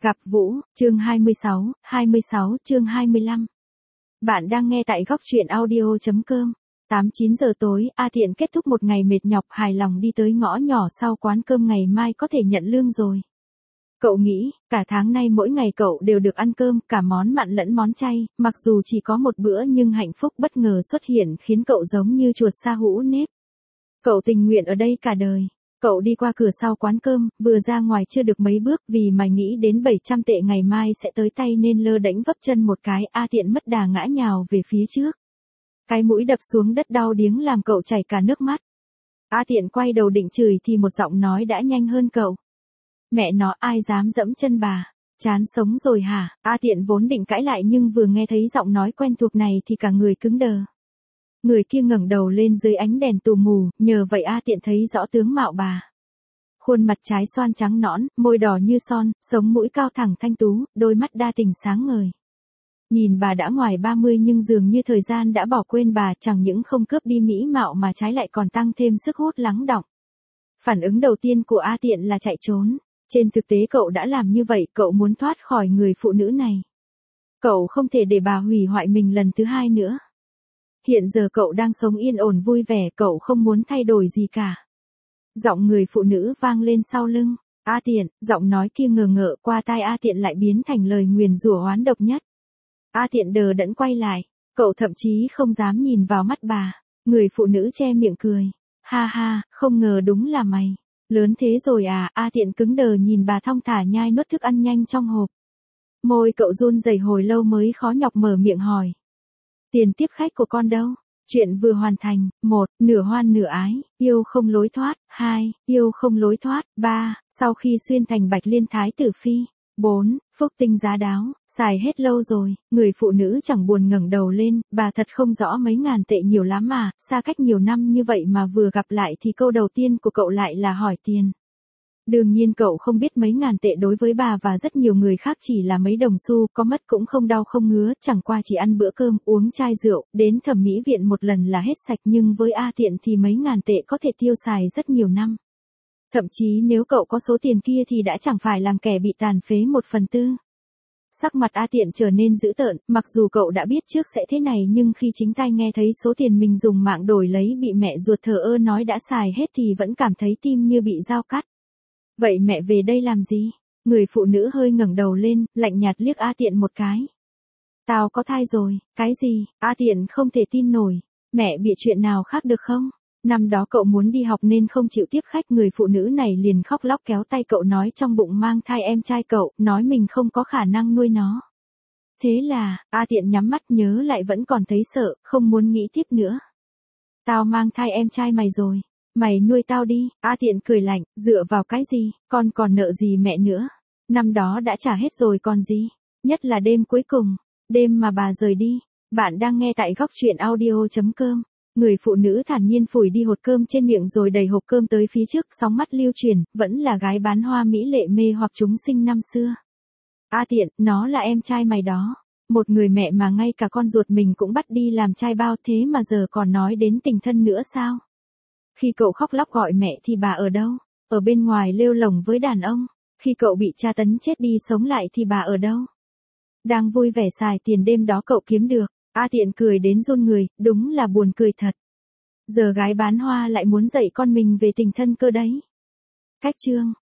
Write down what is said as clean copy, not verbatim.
Gặp Vũ, chương 26 chương 25. Bạn đang nghe tại góc truyện audio.com. 8-9 giờ tối, A Thiện kết thúc một ngày mệt nhọc hài lòng đi tới ngõ nhỏ sau quán cơm ngày mai có thể nhận lương rồi. Cậu nghĩ, cả tháng nay mỗi ngày cậu đều được ăn cơm, cả món mặn lẫn món chay, mặc dù chỉ có một bữa nhưng hạnh phúc bất ngờ xuất hiện khiến cậu giống như chuột sa hũ nếp. Cậu tình nguyện ở đây cả đời. Cậu đi qua cửa sau quán cơm, vừa ra ngoài chưa được mấy bước vì mày nghĩ đến 700 tệ ngày mai sẽ tới tay nên lơ đễnh vấp chân một cái, A Thiện mất đà ngã nhào về phía trước. Cái mũi đập xuống đất đau điếng làm cậu chảy cả nước mắt. A Thiện quay đầu định chửi thì một giọng nói đã nhanh hơn cậu. Mẹ nó, ai dám dẫm chân bà? Chán sống rồi hả? A Thiện vốn định cãi lại nhưng vừa nghe thấy giọng nói quen thuộc này thì cả người cứng đờ. Người kia ngẩng đầu lên dưới ánh đèn tù mù, nhờ vậy A Thiện thấy rõ tướng mạo bà. Khuôn mặt trái xoan trắng nõn, môi đỏ như son, sống mũi cao thẳng thanh tú, đôi mắt đa tình sáng ngời. Nhìn bà đã ngoài 30 nhưng dường như thời gian đã bỏ quên bà, chẳng những không cướp đi mỹ mạo mà trái lại còn tăng thêm sức hút lắng đọng. Phản ứng đầu tiên của A Thiện là chạy trốn. Trên thực tế cậu đã làm như vậy, cậu muốn thoát khỏi người phụ nữ này. Cậu không thể để bà hủy hoại mình lần thứ hai nữa. Hiện giờ cậu đang sống yên ổn vui vẻ, cậu không muốn thay đổi gì cả. Giọng người phụ nữ vang lên sau lưng. A Thiện, giọng nói kia ngờ ngợ qua tai A Thiện lại biến thành lời nguyền rủa oán độc nhất. A Thiện đờ đẫn quay lại, cậu thậm chí không dám nhìn vào mắt bà. Người phụ nữ che miệng cười. Ha ha, không ngờ đúng là mày. Lớn thế rồi à? A Thiện cứng đờ nhìn bà thong thả nhai nuốt thức ăn nhanh trong hộp. Môi cậu run rẩy hồi lâu mới khó nhọc mở miệng hỏi. Tiền tiếp khách của con đâu? Chuyện vừa hoàn thành. 1. Nửa hoan nửa ái, yêu không lối thoát. 2. Yêu không lối thoát. 3. Sau khi xuyên thành Bạch Liên Thái tử phi. 4. Phúc tinh giá đáo, xài hết lâu rồi. Người phụ nữ chẳng buồn ngẩng đầu lên, bà thật không rõ mấy ngàn tệ nhiều lắm mà, xa cách nhiều năm như vậy mà vừa gặp lại thì câu đầu tiên của cậu lại là hỏi tiền. Đương nhiên cậu không biết mấy ngàn tệ đối với bà và rất nhiều người khác chỉ là mấy đồng xu, có mất cũng không đau không ngứa, chẳng qua chỉ ăn bữa cơm, uống chai rượu, đến thẩm mỹ viện một lần là hết sạch, nhưng với A Thiện thì mấy ngàn tệ có thể tiêu xài rất nhiều năm. Thậm chí nếu cậu có số tiền kia thì đã chẳng phải làm kẻ bị tàn phế 1/4. Sắc mặt A Thiện trở nên dữ tợn, mặc dù cậu đã biết trước sẽ thế này nhưng khi chính tai nghe thấy số tiền mình dùng mạng đổi lấy bị mẹ ruột thờ ơ nói đã xài hết thì vẫn cảm thấy tim như bị dao cắt. Vậy mẹ về đây làm gì? Người phụ nữ hơi ngẩng đầu lên, lạnh nhạt liếc A Thiện một cái. Tao có thai rồi. Cái gì? A Thiện không thể tin nổi. Mẹ bị chuyện nào khác được không? Năm đó cậu muốn đi học nên không chịu tiếp khách, người phụ nữ này liền khóc lóc kéo tay cậu nói trong bụng mang thai em trai cậu, nói mình không có khả năng nuôi nó. Thế là, A Thiện nhắm mắt nhớ lại vẫn còn thấy sợ, không muốn nghĩ tiếp nữa. Tao mang thai em trai mày rồi, mày nuôi tao đi. A Thiện cười lạnh, dựa vào cái gì, con còn nợ gì mẹ nữa. Năm đó đã trả hết rồi còn gì, nhất là đêm cuối cùng, đêm mà bà rời đi. Bạn đang nghe tại góc truyện audio.com. Người phụ nữ thản nhiên phủi đi hột cơm trên miệng rồi đẩy hộp cơm tới phía trước, sóng mắt lưu truyền, vẫn là gái bán hoa mỹ lệ mê hoặc chúng sinh năm xưa. A Thiện, nó là em trai mày đó. Một người mẹ mà ngay cả con ruột mình cũng bắt đi làm trai bao, thế mà giờ còn nói đến tình thân nữa sao? Khi cậu khóc lóc gọi mẹ thì bà ở đâu? Ở bên ngoài lêu lồng với đàn ông. Khi cậu bị tra tấn chết đi sống lại thì bà ở đâu? Đang vui vẻ xài tiền đêm đó cậu kiếm được. A Thiện cười đến run người, đúng là buồn cười thật. Giờ gái bán hoa lại muốn dạy con mình về tình thân cơ đấy. Cách chương